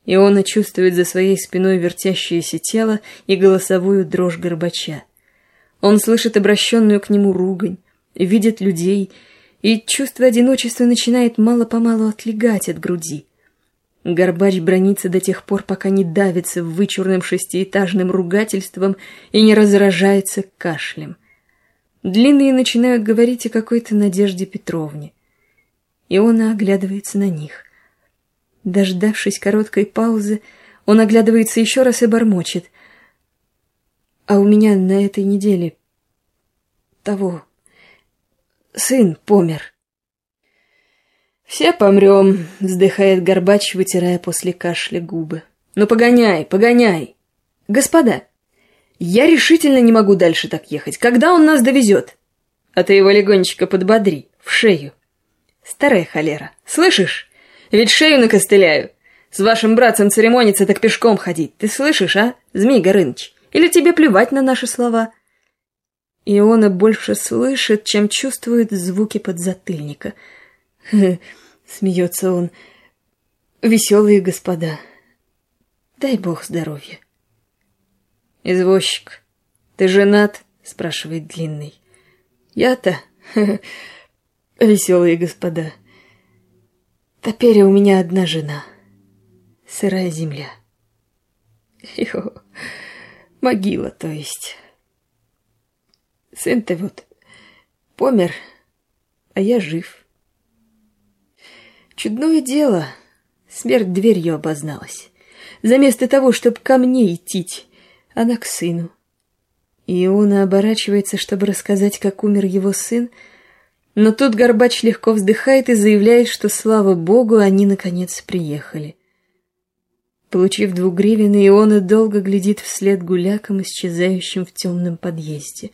Иона чувствует за своей спиной вертящееся тело и голосовую дрожь Горбача. Он слышит обращенную к нему ругань, видит людей, и чувство одиночества начинает мало-помалу отлегать от груди. Горбач бранится до тех пор, пока не давится вычурным шестиэтажным ругательством и не разражается кашлем. Длинные начинают говорить о какой-то Надежде Петровне. Иона оглядывается на них. Дождавшись короткой паузы, он оглядывается еще раз и бормочет: «А у меня на этой неделе сын помер». «Все помрем», — вздыхает Горбач, вытирая после кашля губы. «Ну погоняй, погоняй! Господа, я решительно не могу дальше так ехать. Когда он нас довезет? А ты его легонечко подбодри, в шею. Старая холера, слышишь? Ведь шею накостыляю. С вашим братцем церемониться, так пешком ходить. Ты слышишь, а, Змей Горыныч? Или тебе плевать на наши слова?» Иона больше слышит, чем чувствует звуки подзатыльника. Смеется он. «Веселые господа. Дай бог здоровья». «Извозчик, ты женат?» — спрашивает Длинный. «Я-то? Веселые господа. Теперь у меня одна жена. Сырая земля. Могила, то есть. Сын-то вот помер, а я жив. Чудное дело, смерть дверью обозналась. Заместо того, чтобы ко мне идти, она к сыну». И Иона оборачивается, чтобы рассказать, как умер его сын, но тут Горбач легко вздыхает и заявляет, что, слава богу, они наконец приехали. Получив 2 гривен, Иона долго глядит вслед гулякам, исчезающим в темном подъезде.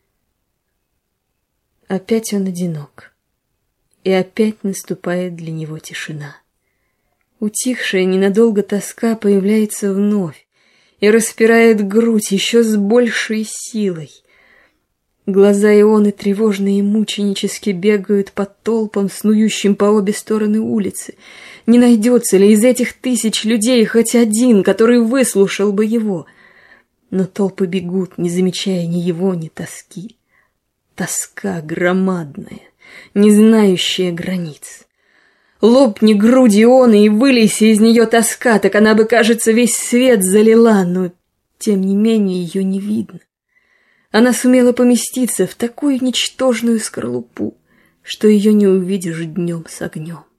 Опять он одинок. И опять наступает для него тишина. Утихшая ненадолго тоска появляется вновь и распирает грудь еще с большей силой. Глаза Ионы тревожно и мученически бегают по толпам, снующим по обе стороны улицы. Не найдется ли из этих 1000 людей хоть один, который выслушал бы его? Но толпы бегут, не замечая ни его, ни тоски. Тоска громадная, не знающая границ. Лопни грудь Ионы и вылейся из нее тоска, так она бы, кажется, весь свет залила, но тем не менее ее не видно. Она сумела поместиться в такую ничтожную скорлупу, что ее не увидишь днем с огнем.